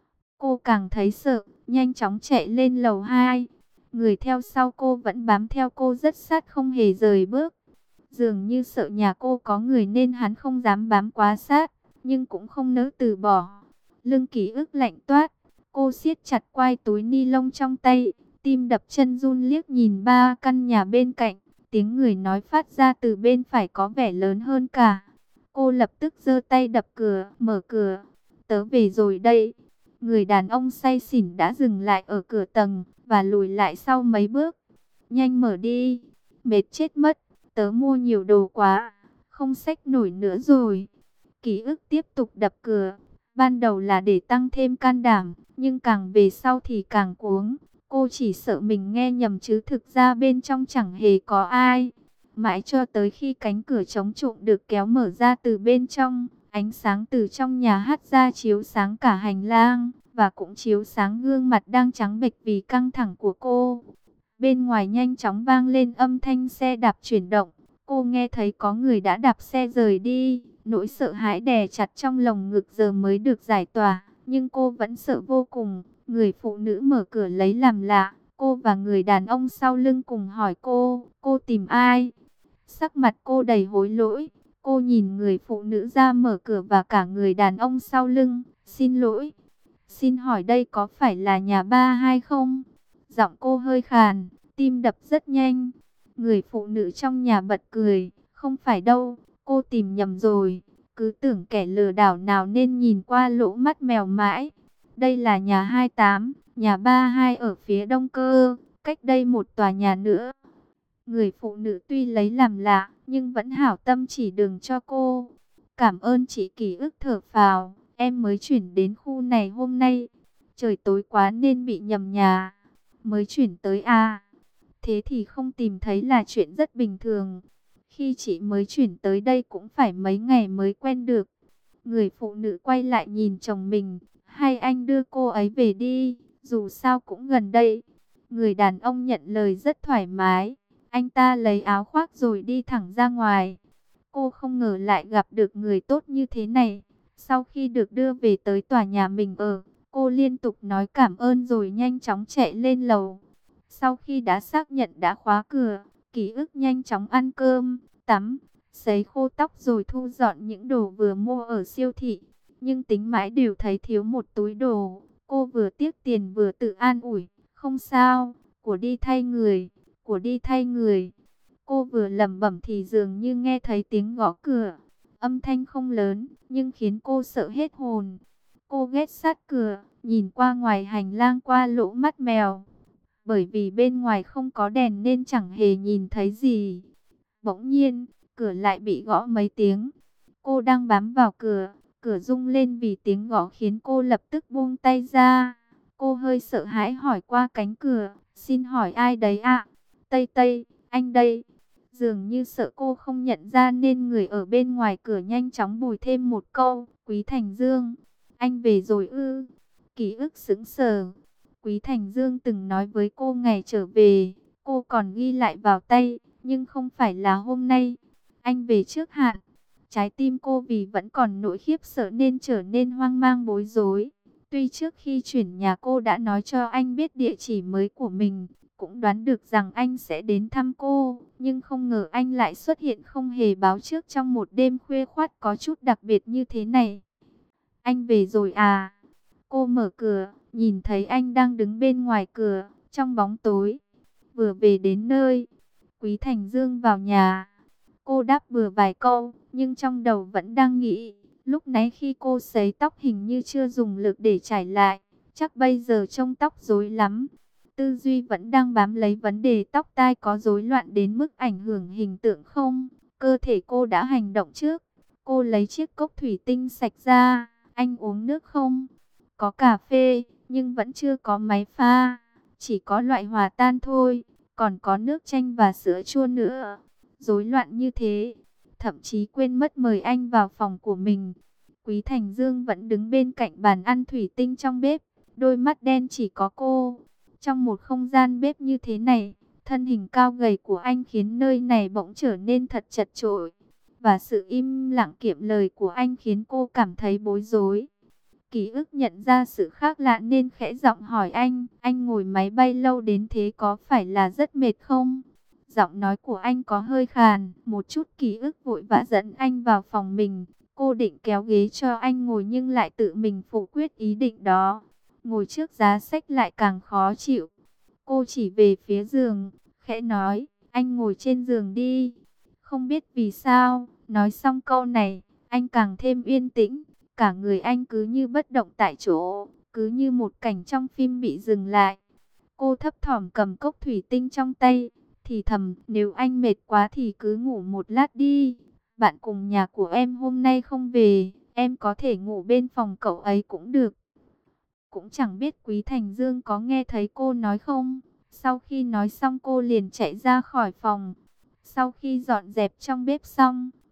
Cô càng thấy sợ, nhanh chóng chạy lên lầu hai. Người theo sau cô vẫn bám theo cô rất sát không hề rời bước. Dường như sợ nhà cô có người nên hắn không dám bám quá sát, nhưng cũng không nỡ từ bỏ. Lưng ký ức lạnh toát, cô siết chặt quai túi ni lông trong tay, tim đập chân run liếc nhìn ba căn nhà bên cạnh. Tiếng người nói phát ra từ bên phải có vẻ lớn hơn cả. Cô lập tức giơ tay đập cửa, mở cửa. Tớ về rồi đây. Người đàn ông say xỉn đã dừng lại ở cửa tầng và lùi lại sau mấy bước. Nhanh mở đi, mệt chết mất, tớ mua nhiều đồ quá, không xách nổi nữa rồi. Ký ức tiếp tục đập cửa, ban đầu là để tăng thêm can đảm, nhưng càng về sau thì càng cuống. Cô chỉ sợ mình nghe nhầm chứ thực ra bên trong chẳng hề có ai. Mãi cho tới khi cánh cửa chống trộm được kéo mở ra từ bên trong, Ánh sáng từ trong nhà hắt ra chiếu sáng cả hành lang, và cũng chiếu sáng gương mặt đang trắng bệch vì căng thẳng của cô. Bên ngoài nhanh chóng vang lên âm thanh xe đạp chuyển động. Cô nghe thấy có người đã đạp xe rời đi. Nỗi sợ hãi đè chặt trong lồng ngực giờ mới được giải tỏa. Nhưng cô vẫn sợ vô cùng. Người phụ nữ mở cửa lấy làm lạ. Cô và người đàn ông sau lưng cùng hỏi cô, cô tìm ai? Sắc mặt cô đầy hối lỗi. Cô nhìn người phụ nữ ra mở cửa và cả người đàn ông sau lưng. Xin lỗi. Xin hỏi đây có phải là nhà ba hai không? Giọng cô hơi khàn, tim đập rất nhanh. Người phụ nữ trong nhà bật cười. Không phải đâu, cô tìm nhầm rồi. Cứ tưởng kẻ lừa đảo nào nên nhìn qua lỗ mắt mèo mãi. Đây là nhà hai tám, nhà ba hai ở phía đông cơ, cách đây một tòa nhà nữa. Người phụ nữ tuy lấy làm lạ, nhưng vẫn hảo tâm chỉ đường cho cô. Cảm ơn chị, ký ức thở phào, em mới chuyển đến khu này hôm nay. Trời tối quá nên bị nhầm nhà. Mới chuyển tới à? Thế thì không tìm thấy là chuyện rất bình thường. Khi chị mới chuyển tới đây cũng phải mấy ngày mới quen được. Người phụ nữ quay lại nhìn chồng mình. Hay anh đưa cô ấy về đi, dù sao cũng gần đây. Người đàn ông nhận lời rất thoải mái. Anh ta lấy áo khoác rồi đi thẳng ra ngoài. Cô không ngờ lại gặp được người tốt như thế này. Sau khi được đưa về tới tòa nhà mình ở, cô liên tục nói cảm ơn rồi nhanh chóng chạy lên lầu. Sau khi đã xác nhận đã khóa cửa, ký ức nhanh chóng ăn cơm, tắm, sấy khô tóc rồi thu dọn những đồ vừa mua ở siêu thị. Nhưng tính mãi đều thấy thiếu một túi đồ. Cô vừa tiếc tiền vừa tự an ủi. Không sao, của đi thay người, của đi thay người. Cô vừa lẩm bẩm thì dường như nghe thấy tiếng gõ cửa. Âm thanh không lớn, nhưng khiến cô sợ hết hồn. Cô ghé sát cửa, nhìn qua ngoài hành lang qua lỗ mắt mèo. Bởi vì bên ngoài không có đèn nên chẳng hề nhìn thấy gì. Bỗng nhiên, cửa lại bị gõ mấy tiếng. Cô đang bám vào cửa. Cửa rung lên vì tiếng gõ khiến cô lập tức buông tay ra. Cô hơi sợ hãi hỏi qua cánh cửa. Xin hỏi ai đấy ạ? Tây Tây, anh đây. Dường như sợ cô không nhận ra nên người ở bên ngoài cửa nhanh chóng bồi thêm một câu. Quý Thành Dương, anh về rồi ư? Ký ức sững sờ. Quý Thành Dương từng nói với cô ngày trở về. Cô còn ghi lại vào tay, nhưng không phải là hôm nay. Anh về trước hạn. Trái tim cô vì vẫn còn nỗi khiếp sợ nên trở nên hoang mang bối rối. Tuy trước khi chuyển nhà cô đã nói cho anh biết địa chỉ mới của mình, cũng đoán được rằng anh sẽ đến thăm cô, nhưng không ngờ anh lại xuất hiện không hề báo trước trong một đêm khuya khoắt có chút đặc biệt như thế này. Anh về rồi à? Cô mở cửa, nhìn thấy anh đang đứng bên ngoài cửa, trong bóng tối. Vừa về đến nơi, Quý Thành Dương vào nhà. Cô đáp bừa vài câu, nhưng trong đầu vẫn đang nghĩ. Lúc nãy khi cô sấy tóc hình như chưa dùng lực để chải lại. Chắc bây giờ trông tóc rối lắm. Tư duy vẫn đang bám lấy vấn đề tóc tai có rối loạn đến mức ảnh hưởng hình tượng không. Cơ thể cô đã hành động trước. Cô lấy chiếc cốc thủy tinh sạch ra. Anh uống nước không? Có cà phê, nhưng vẫn chưa có máy pha. Chỉ có loại hòa tan thôi. Còn có nước chanh và sữa chua nữa. Rối loạn như thế, thậm chí quên mất mời anh vào phòng của mình. Quý Thành Dương vẫn đứng bên cạnh bàn ăn thủy tinh trong bếp, đôi mắt đen chỉ có cô. Trong một không gian bếp như thế này, thân hình cao gầy của anh khiến nơi này bỗng trở nên thật chật chội. Và sự im lặng kiệm lời của anh khiến cô cảm thấy bối rối. Ký ức nhận ra sự khác lạ nên khẽ giọng hỏi anh, anh ngồi máy bay lâu đến thế có phải là rất mệt không? Giọng nói của anh có hơi khàn, một chút ký ức vội vã dẫn anh vào phòng mình. Cô định kéo ghế cho anh ngồi nhưng lại tự mình phủ quyết ý định đó. Ngồi trước giá sách lại càng khó chịu. Cô chỉ về phía giường, khẽ nói, anh ngồi trên giường đi. Không biết vì sao, nói xong câu này, anh càng thêm yên tĩnh. Cả người anh cứ như bất động tại chỗ, cứ như một cảnh trong phim bị dừng lại. Cô thấp thỏm cầm cốc thủy tinh trong tay, thì thầm, nếu anh mệt quá thì cứ ngủ một lát đi. Bạn cùng nhà của em hôm nay không về, em có thể ngủ bên phòng cậu ấy cũng được. Cũng chẳng biết Quý Thành Dương có nghe thấy cô nói không. Sau khi nói xong cô liền chạy ra khỏi phòng. Sau khi dọn dẹp trong bếp xong,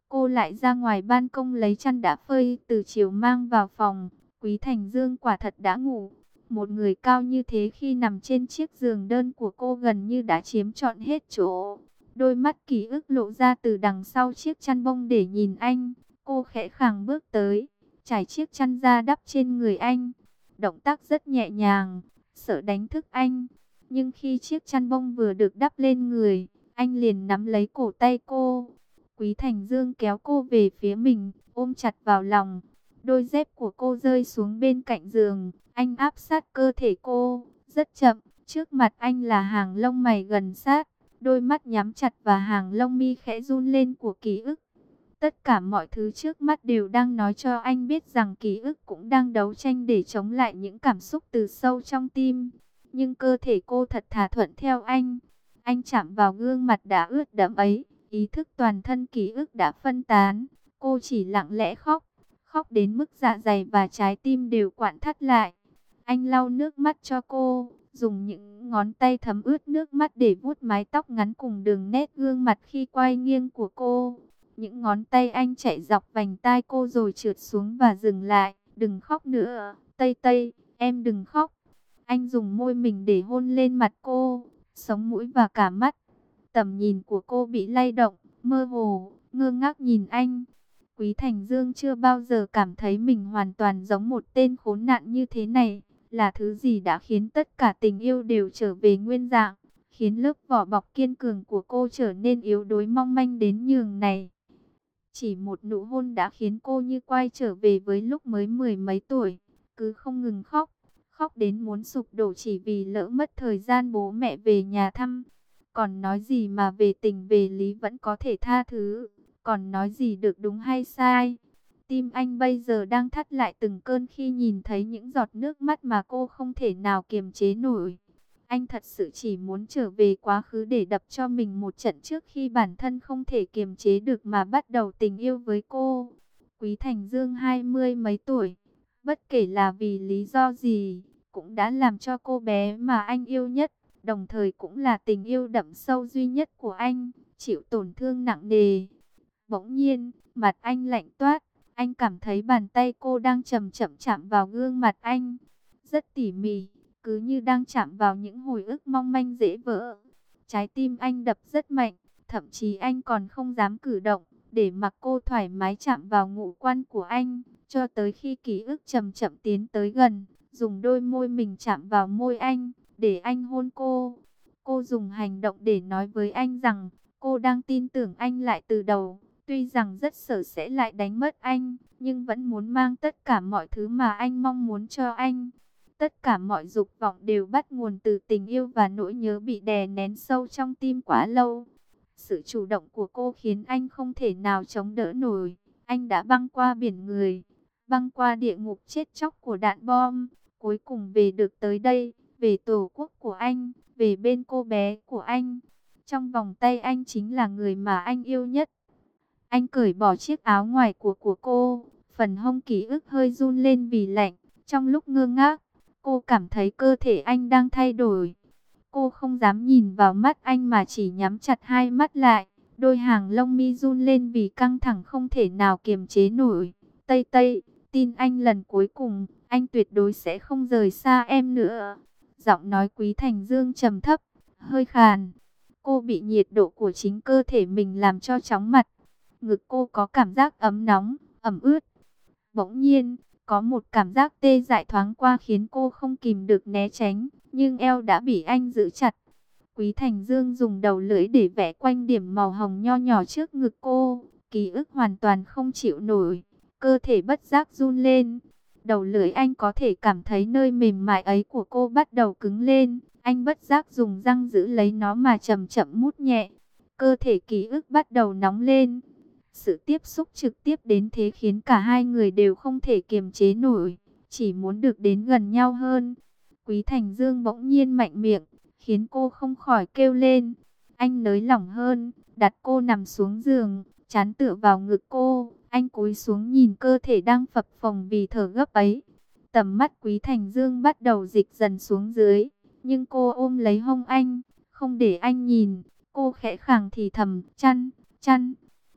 cô lại ra ngoài ban công lấy chăn đã phơi từ chiều mang vào phòng. Quý Thành Dương quả thật đã ngủ. Một người cao như thế khi nằm trên chiếc giường đơn của cô gần như đã chiếm trọn hết chỗ. Đôi mắt ký ức lộ ra từ đằng sau chiếc chăn bông để nhìn anh. Cô khẽ khàng bước tới, trải chiếc chăn ra đắp trên người anh. Động tác rất nhẹ nhàng, sợ đánh thức anh. Nhưng khi chiếc chăn bông vừa được đắp lên người, anh liền nắm lấy cổ tay cô. Quý Thành Dương kéo cô về phía mình, ôm chặt vào lòng. Đôi dép của cô rơi xuống bên cạnh giường, anh áp sát cơ thể cô, rất chậm. Trước mặt anh là hàng lông mày gần sát, đôi mắt nhắm chặt và hàng lông mi khẽ run lên của ký ức. Tất cả mọi thứ trước mắt đều đang nói cho anh biết rằng ký ức cũng đang đấu tranh để chống lại những cảm xúc từ sâu trong tim. Nhưng cơ thể cô thật thà thuận theo anh. Anh chạm vào gương mặt đã ướt đẫm ấy, ý thức toàn thân ký ức đã phân tán. Cô chỉ lặng lẽ khóc, khóc đến mức dạ dày và trái tim đều quặn thắt lại. Anh lau nước mắt cho cô, dùng những ngón tay thấm ướt nước mắt để vuốt mái tóc ngắn cùng đường nét gương mặt khi quay nghiêng của cô. Những ngón tay anh chạy dọc vành tai cô rồi trượt xuống và dừng lại. Đừng khóc nữa, Tây Tây, em đừng khóc. Anh dùng môi mình để hôn lên mặt cô, sống mũi và cả mắt. Tầm nhìn của cô bị lay động, mơ hồ, ngơ ngác nhìn anh. Quý Thành Dương chưa bao giờ cảm thấy mình hoàn toàn giống một tên khốn nạn như thế này. Là thứ gì đã khiến tất cả tình yêu đều trở về nguyên dạng, khiến lớp vỏ bọc kiên cường của cô trở nên yếu đuối mong manh đến nhường này. Chỉ một nụ hôn đã khiến cô như quay trở về với lúc mới mười mấy tuổi, cứ không ngừng khóc, khóc đến muốn sụp đổ chỉ vì lỡ mất thời gian bố mẹ về nhà thăm. Còn nói gì mà về tình về lý vẫn có thể tha thứ, còn nói gì được đúng hay sai. Tim anh bây giờ đang thắt lại từng cơn khi nhìn thấy những giọt nước mắt mà cô không thể nào kiềm chế nổi. Anh thật sự chỉ muốn trở về quá khứ để đập cho mình một trận trước khi bản thân không thể kiềm chế được mà bắt đầu tình yêu với cô. Quý Thành Dương hai mươi mấy tuổi, bất kể là vì lý do gì, cũng đã làm cho cô bé mà anh yêu nhất, đồng thời cũng là tình yêu đậm sâu duy nhất của anh, chịu tổn thương nặng nề. Bỗng nhiên, mặt anh lạnh toát, anh cảm thấy bàn tay cô đang chậm chậm chạm vào gương mặt anh, rất tỉ mỉ, cứ như đang chạm vào những hồi ức mong manh dễ vỡ. Trái tim anh đập rất mạnh, thậm chí anh còn không dám cử động, để mặc cô thoải mái chạm vào ngũ quan của anh, cho tới khi ký ức chậm chậm tiến tới gần, dùng đôi môi mình chạm vào môi anh, để anh hôn cô. Cô dùng hành động để nói với anh rằng, cô đang tin tưởng anh lại từ đầu. Tuy rằng rất sợ sẽ lại đánh mất anh, nhưng vẫn muốn mang tất cả mọi thứ mà anh mong muốn cho anh. Tất cả mọi dục vọng đều bắt nguồn từ tình yêu và nỗi nhớ bị đè nén sâu trong tim quá lâu. Sự chủ động của cô khiến anh không thể nào chống đỡ nổi. Anh đã băng qua biển người, băng qua địa ngục chết chóc của đạn bom, cuối cùng về được tới đây, về tổ quốc của anh, về bên cô bé của anh. Trong vòng tay anh chính là người mà anh yêu nhất. Anh cởi bỏ chiếc áo ngoài của của cô, phần hông ký ức hơi run lên vì lạnh. Trong lúc ngơ ngác, cô cảm thấy cơ thể anh đang thay đổi. Cô không dám nhìn vào mắt anh mà chỉ nhắm chặt hai mắt lại. Đôi hàng lông mi run lên vì căng thẳng không thể nào kiềm chế nổi. Tây Tây, tin anh lần cuối cùng, anh tuyệt đối sẽ không rời xa em nữa. Giọng nói Quý Thành Dương trầm thấp, hơi khàn. Cô bị nhiệt độ của chính cơ thể mình làm cho chóng mặt. Ngực cô có cảm giác ấm nóng, ẩm ướt. Bỗng nhiên, có một cảm giác tê dại thoáng qua khiến cô không kìm được né tránh, nhưng eo đã bị anh giữ chặt. Quý Thành Dương dùng đầu lưỡi để vẽ quanh điểm màu hồng nho nhỏ trước ngực cô, ký ức hoàn toàn không chịu nổi, cơ thể bất giác run lên. Đầu lưỡi anh có thể cảm thấy nơi mềm mại ấy của cô bắt đầu cứng lên, anh bất giác dùng răng giữ lấy nó mà chậm chậm mút nhẹ. Cơ thể ký ức bắt đầu nóng lên. Sự tiếp xúc trực tiếp đến thế khiến cả hai người đều không thể kiềm chế nổi, chỉ muốn được đến gần nhau hơn. Quý Thành Dương bỗng nhiên mạnh miệng, khiến cô không khỏi kêu lên. Anh nới lỏng hơn, đặt cô nằm xuống giường, trán tựa vào ngực cô. Anh cúi xuống nhìn cơ thể đang phập phồng vì thở gấp ấy. Tầm mắt Quý Thành Dương bắt đầu dịch dần xuống dưới, nhưng cô ôm lấy hông anh, không để anh nhìn. Cô khẽ khàng thì thầm, chăn, chăn.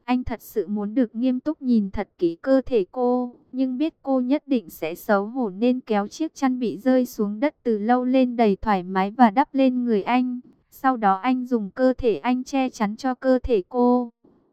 Anh thật sự muốn được nghiêm túc nhìn thật kỹ cơ thể cô, nhưng biết cô nhất định sẽ xấu hổ nên kéo chiếc chăn bị rơi xuống đất từ lâu lên đầy thoải mái và đắp lên người anh. Sau đó anh dùng cơ thể anh che chắn cho cơ thể cô.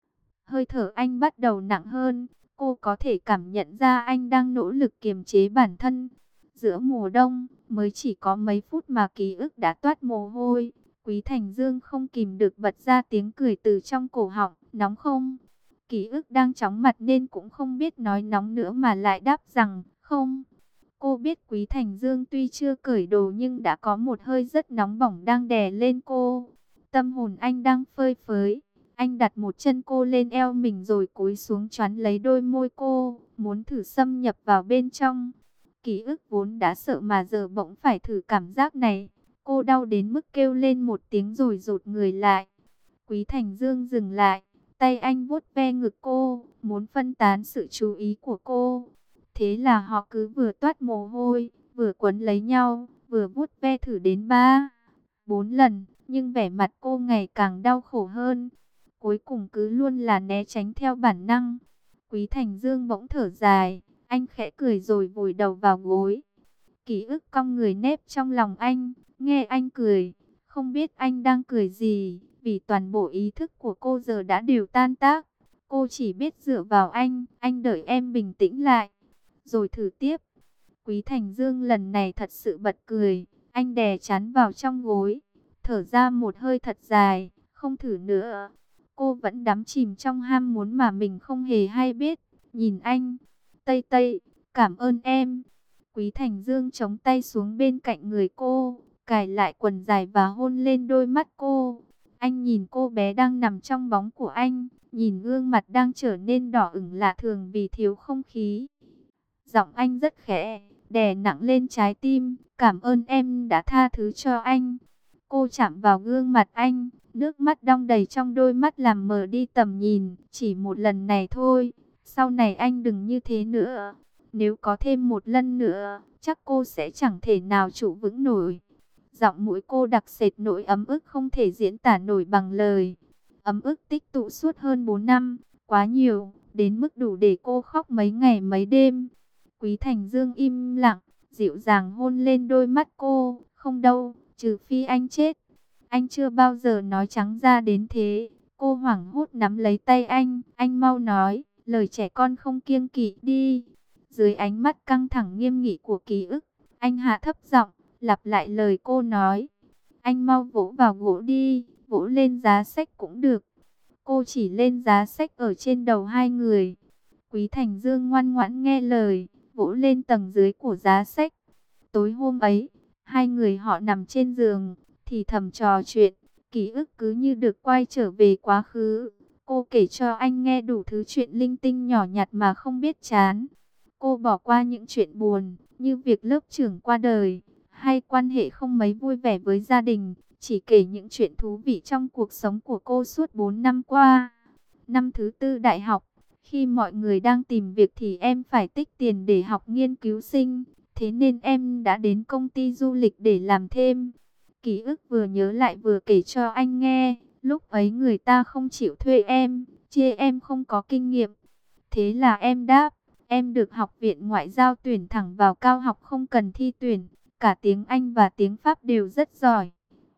Hơi thở anh bắt đầu nặng hơn, cô có thể cảm nhận ra anh đang nỗ lực kiềm chế bản thân. Giữa mùa đông, mới chỉ có mấy phút mà ký ức đã toát mồ hôi. Quý Thành Dương không kìm được bật ra tiếng cười từ trong cổ họng, nóng không? Ký ức đang chóng mặt nên cũng không biết nói nóng nữa mà lại đáp rằng, không. Cô biết Quý Thành Dương tuy chưa cởi đồ nhưng đã có một hơi rất nóng bỏng đang đè lên cô. Tâm hồn anh đang phơi phới. Anh đặt một chân cô lên eo mình rồi cúi xuống choán lấy đôi môi cô, muốn thử xâm nhập vào bên trong. Ký ức vốn đã sợ mà giờ bỗng phải thử cảm giác này. Cô đau đến mức kêu lên một tiếng rồi rụt người lại. Quý Thành Dương dừng lại, tay anh vuốt ve ngực cô, muốn phân tán sự chú ý của cô. Thế là họ cứ vừa toát mồ hôi, vừa quấn lấy nhau, vừa vuốt ve thử đến ba, bốn lần, nhưng vẻ mặt cô ngày càng đau khổ hơn. Cuối cùng cứ luôn là né tránh theo bản năng. Quý Thành Dương bỗng thở dài, anh khẽ cười rồi vùi đầu vào gối. Ký ức cong người nép trong lòng anh, nghe anh cười, không biết anh đang cười gì, vì toàn bộ ý thức của cô giờ đã đều tan tác. Cô chỉ biết dựa vào anh, anh đợi em bình tĩnh lại, rồi thử tiếp. Quý Thành Dương lần này thật sự bật cười, anh đè chán vào trong gối, thở ra một hơi thật dài, không thử nữa. Cô vẫn đắm chìm trong ham muốn mà mình không hề hay biết, nhìn anh, Tây Tây, cảm ơn em. Quý Thành Dương chống tay xuống bên cạnh người cô, cài lại quần dài và hôn lên đôi mắt cô. Anh nhìn cô bé đang nằm trong bóng của anh, nhìn gương mặt đang trở nên đỏ ửng lạ thường vì thiếu không khí. Giọng anh rất khẽ, đè nặng lên trái tim, cảm ơn em đã tha thứ cho anh. Cô chạm vào gương mặt anh, nước mắt đong đầy trong đôi mắt làm mờ đi tầm nhìn, chỉ một lần này thôi, sau này anh đừng như thế nữa. Nếu có thêm một lần nữa, chắc cô sẽ chẳng thể nào trụ vững nổi. Giọng mũi cô đặc sệt nỗi ấm ức không thể diễn tả nổi bằng lời. Ấm ức tích tụ suốt hơn bốn năm, quá nhiều, đến mức đủ để cô khóc mấy ngày mấy đêm. Quý Thành Dương im lặng, dịu dàng hôn lên đôi mắt cô, không đâu, trừ phi anh chết. Anh chưa bao giờ nói trắng ra đến thế. Cô hoảng hốt nắm lấy tay anh, anh mau nói, lời trẻ con không kiêng kỵ đi. Dưới ánh mắt căng thẳng nghiêm nghị của ký ức, anh hạ thấp giọng, lặp lại lời cô nói. Anh mau vỗ vào gỗ đi, vỗ lên giá sách cũng được. Cô chỉ lên giá sách ở trên đầu hai người. Quý Thành Dương ngoan ngoãn nghe lời, vỗ lên tầng dưới của giá sách. Tối hôm ấy, hai người họ nằm trên giường, thì thầm trò chuyện, ký ức cứ như được quay trở về quá khứ. Cô kể cho anh nghe đủ thứ chuyện linh tinh nhỏ nhặt mà không biết chán. Cô bỏ qua những chuyện buồn, như việc lớp trưởng qua đời, hay quan hệ không mấy vui vẻ với gia đình, chỉ kể những chuyện thú vị trong cuộc sống của cô suốt bốn năm qua. Năm thứ tư đại học, khi mọi người đang tìm việc thì em phải tích tiền để học nghiên cứu sinh, thế nên em đã đến công ty du lịch để làm thêm. Ký ức vừa nhớ lại vừa kể cho anh nghe, lúc ấy người ta không chịu thuê em, chê em không có kinh nghiệm. Thế là em đáp, em được học viện ngoại giao tuyển thẳng vào cao học không cần thi tuyển, cả tiếng Anh và tiếng Pháp đều rất giỏi.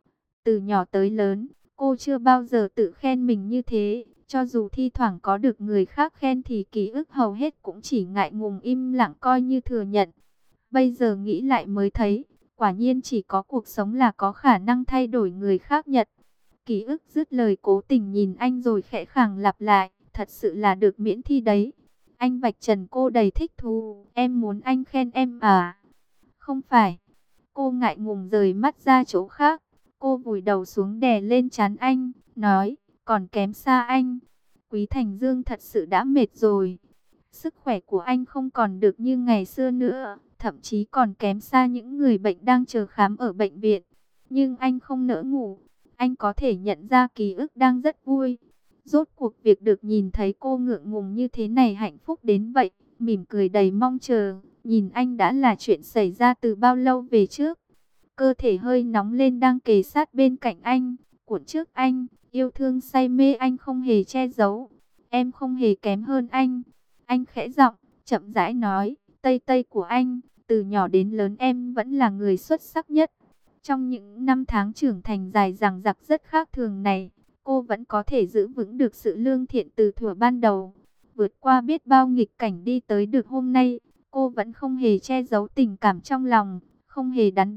Từ nhỏ tới lớn, cô chưa bao giờ tự khen mình như thế, cho dù thi thoảng có được người khác khen thì ký ức hầu hết cũng chỉ ngại ngùng im lặng coi như thừa nhận. Bây giờ nghĩ lại mới thấy, quả nhiên chỉ có cuộc sống là có khả năng thay đổi người khác nhận. Ký ức dứt lời cố tình nhìn anh rồi khẽ khàng lặp lại, thật sự là được miễn thi đấy. Anh vạch trần cô đầy thích thú, em muốn anh khen em à? Không phải. Cô ngại ngùng rời mắt ra chỗ khác. Cô vùi đầu xuống đè lên trán anh, nói, còn kém xa anh. Quý Thành Dương thật sự đã mệt rồi. Sức khỏe của anh không còn được như ngày xưa nữa, thậm chí còn kém xa những người bệnh đang chờ khám ở bệnh viện. Nhưng anh không nỡ ngủ. Anh có thể nhận ra ký ức đang rất vui. Rốt cuộc việc được nhìn thấy cô ngượng ngùng như thế này hạnh phúc đến vậy, mỉm cười đầy mong chờ, nhìn anh đã là chuyện xảy ra từ bao lâu về trước. Cơ thể hơi nóng lên đang kề sát bên cạnh anh, cuộn trước anh, yêu thương say mê anh không hề che giấu. em không hề kém hơn anh. Anh khẽ giọng, chậm rãi nói, Tây Tây của anh, từ nhỏ đến lớn em vẫn là người xuất sắc nhất. Trong những năm tháng trưởng thành dài dằng dặc rất khác thường này, cô vẫn có thể giữ vững được sự lương thiện từ thuở ban đầu. Vượt qua biết bao nghịch cảnh đi tới được hôm nay, cô vẫn không hề che giấu tình cảm trong lòng, không hề đắn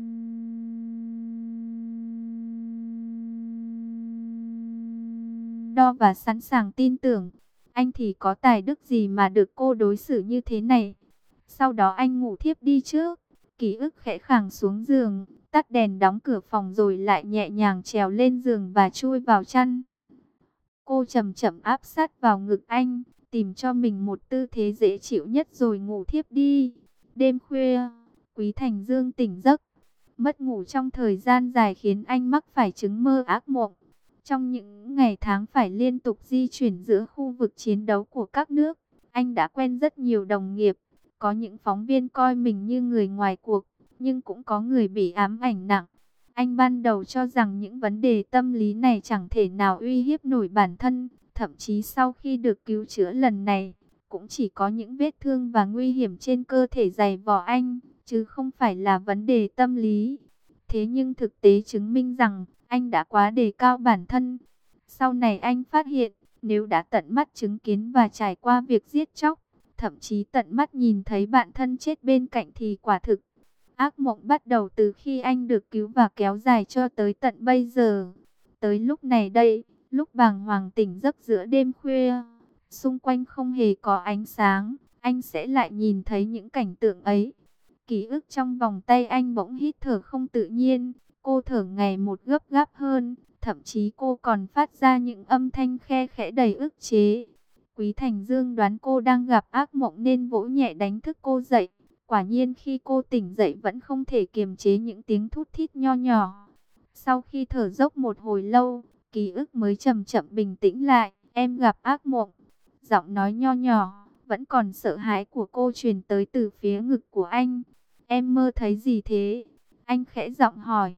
đo và sẵn sàng tin tưởng. Anh thì có tài đức gì mà được cô đối xử như thế này. Sau đó anh ngủ thiếp đi trước. Ký ức khẽ khàng xuống giường, tắt đèn đóng cửa phòng rồi lại nhẹ nhàng trèo lên giường và chui vào chăn. Cô chậm chậm áp sát vào ngực anh, tìm cho mình một tư thế dễ chịu nhất rồi ngủ thiếp đi. Đêm khuya, Quý Thành Dương tỉnh giấc. Mất ngủ trong thời gian dài khiến anh mắc phải chứng mơ ác mộng. Trong những ngày tháng phải liên tục di chuyển giữa khu vực chiến đấu của các nước, anh đã quen rất nhiều đồng nghiệp. Có những phóng viên coi mình như người ngoài cuộc, nhưng cũng có người bị ám ảnh nặng. Anh ban đầu cho rằng những vấn đề tâm lý này chẳng thể nào uy hiếp nổi bản thân. Thậm chí sau khi được cứu chữa lần này, cũng chỉ có những vết thương và nguy hiểm trên cơ thể dày vò anh, chứ không phải là vấn đề tâm lý. Thế nhưng thực tế chứng minh rằng, anh đã quá đề cao bản thân. Sau này anh phát hiện, nếu đã tận mắt chứng kiến và trải qua việc giết chóc, thậm chí tận mắt nhìn thấy bạn thân chết bên cạnh thì quả thực. Ác mộng bắt đầu từ khi anh được cứu và kéo dài cho tới tận bây giờ. Tới lúc này đây, lúc bàng hoàng tỉnh giấc giữa đêm khuya, xung quanh không hề có ánh sáng, anh sẽ lại nhìn thấy những cảnh tượng ấy. Ký ức trong vòng tay anh bỗng hít thở không tự nhiên, cô thở ngày một gấp gáp hơn, thậm chí cô còn phát ra những âm thanh khe khẽ đầy ức chế. Quý Thành Dương đoán cô đang gặp ác mộng nên vỗ nhẹ đánh thức cô dậy. Quả nhiên khi cô tỉnh dậy vẫn không thể kiềm chế những tiếng thút thít nho nhỏ. Sau khi thở dốc một hồi lâu, ký ức mới chậm chậm bình tĩnh lại. Em gặp ác mộng. Giọng nói nho nhỏ, vẫn còn sợ hãi của cô truyền tới từ phía ngực của anh. Em mơ thấy gì thế? Anh khẽ giọng hỏi.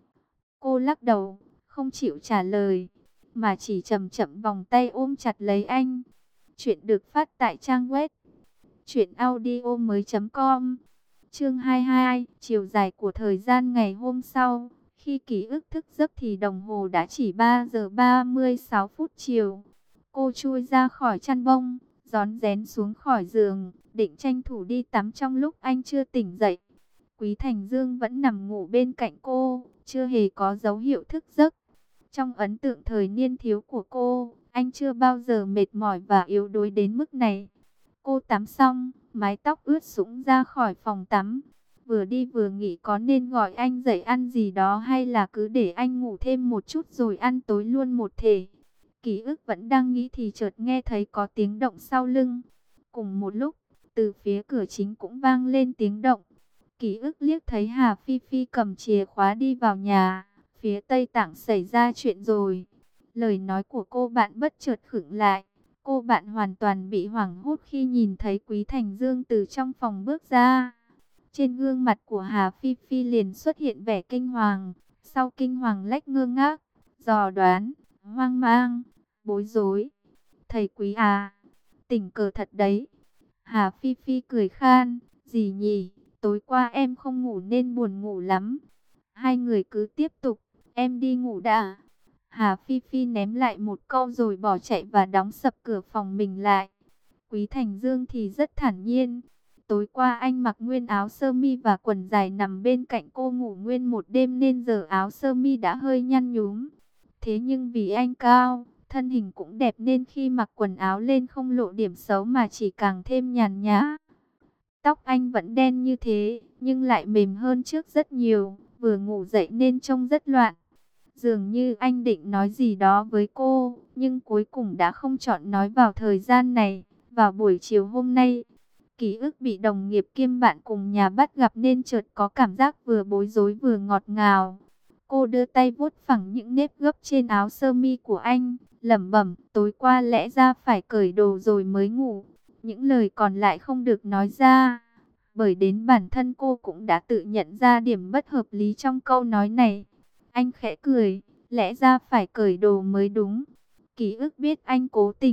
Cô lắc đầu, không chịu trả lời, mà chỉ chậm chậm vòng tay ôm chặt lấy anh. Chuyện được phát tại trang web truyện audio mới chấm com. Chương hai mươi hai, chiều dài của thời gian ngày hôm sau. Khi ký ức thức giấc thì đồng hồ đã chỉ ba giờ ba mươi sáu phút chiều. Cô chui ra khỏi chăn bông, rón rén xuống khỏi giường, định tranh thủ đi tắm trong lúc anh chưa tỉnh dậy. Quý Thành Dương vẫn nằm ngủ bên cạnh cô, chưa hề có dấu hiệu thức giấc. Trong ấn tượng thời niên thiếu của cô, anh chưa bao giờ mệt mỏi và yếu đuối đến mức này. Cô tắm xong, mái tóc ướt sũng ra khỏi phòng tắm. Vừa đi vừa nghĩ có nên gọi anh dậy ăn gì đó hay là cứ để anh ngủ thêm một chút rồi ăn tối luôn một thể. Ký ức vẫn đang nghĩ thì chợt nghe thấy có tiếng động sau lưng. Cùng một lúc, từ phía cửa chính cũng vang lên tiếng động. Ký ức liếc thấy Hà Phi Phi cầm chìa khóa đi vào nhà. Phía Tây Tạng xảy ra chuyện rồi. Lời nói của cô bạn bất chợt khựng lại. Cô bạn hoàn toàn bị hoảng hốt khi nhìn thấy Quý Thành Dương từ trong phòng bước ra. Trên gương mặt của Hà Phi Phi liền xuất hiện vẻ kinh hoàng. Sau kinh hoàng lách ngơ ngác, dò đoán, hoang mang, bối rối. Thầy Quý à, tỉnh cờ thật đấy. Hà Phi Phi cười khan, gì nhỉ, tối qua em không ngủ nên buồn ngủ lắm. Hai người cứ tiếp tục, em đi ngủ đã. Hà Phi Phi ném lại một câu rồi bỏ chạy và đóng sập cửa phòng mình lại. Quý Thành Dương thì rất thản nhiên. Tối qua anh mặc nguyên áo sơ mi và quần dài nằm bên cạnh cô ngủ nguyên một đêm nên giờ áo sơ mi đã hơi nhăn nhúm. Thế nhưng vì anh cao, thân hình cũng đẹp nên khi mặc quần áo lên không lộ điểm xấu mà chỉ càng thêm nhàn nhã. Tóc anh vẫn đen như thế, nhưng lại mềm hơn trước rất nhiều, vừa ngủ dậy nên trông rất loạn. Dường như anh định nói gì đó với cô, nhưng cuối cùng đã không chọn nói vào thời gian này, vào buổi chiều hôm nay. Ký ức bị đồng nghiệp kiêm bạn cùng nhà bắt gặp nên chợt có cảm giác vừa bối rối vừa ngọt ngào. Cô đưa tay vuốt phẳng những nếp gấp trên áo sơ mi của anh, lẩm bẩm, tối qua lẽ ra phải cởi đồ rồi mới ngủ. Những lời còn lại không được nói ra, bởi đến bản thân cô cũng đã tự nhận ra điểm bất hợp lý trong câu nói này. Anh khẽ cười, lẽ ra phải cởi đồ mới đúng. Ký ức biết anh cố tình,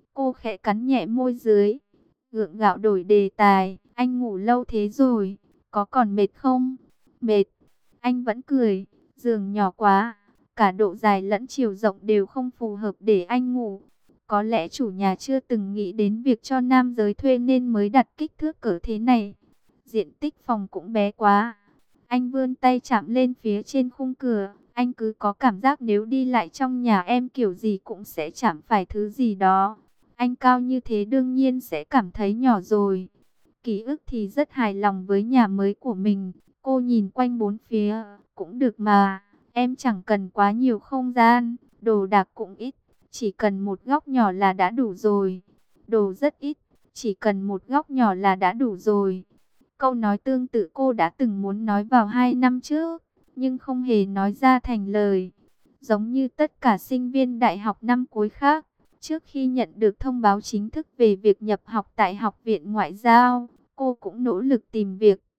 Cô khẽ cắn nhẹ môi dưới, gượng gạo đổi đề tài. Anh ngủ lâu thế rồi, có còn mệt không? Mệt. Anh vẫn cười. Giường nhỏ quá, cả độ dài lẫn chiều rộng đều không phù hợp để anh ngủ. Có lẽ chủ nhà chưa từng nghĩ đến việc cho nam giới thuê nên mới đặt kích thước cỡ thế này. Diện tích phòng cũng bé quá. Anh vươn tay chạm lên phía trên khung cửa. Anh cứ có cảm giác nếu đi lại trong nhà em kiểu gì cũng sẽ chạm phải thứ gì đó. Anh cao như thế đương nhiên sẽ cảm thấy nhỏ rồi. Ký ức thì rất hài lòng với nhà mới của mình. Cô nhìn quanh bốn phía, cũng được mà. Em chẳng cần quá nhiều không gian, đồ đạc cũng ít. Chỉ cần một góc nhỏ là đã đủ rồi. Đồ rất ít, chỉ cần một góc nhỏ là đã đủ rồi. Câu nói tương tự cô đã từng muốn nói vào hai năm trước, nhưng không hề nói ra thành lời. Giống như tất cả sinh viên đại học năm cuối khác, trước khi nhận được thông báo chính thức về việc nhập học tại Học viện Ngoại giao, cô cũng nỗ lực tìm việc.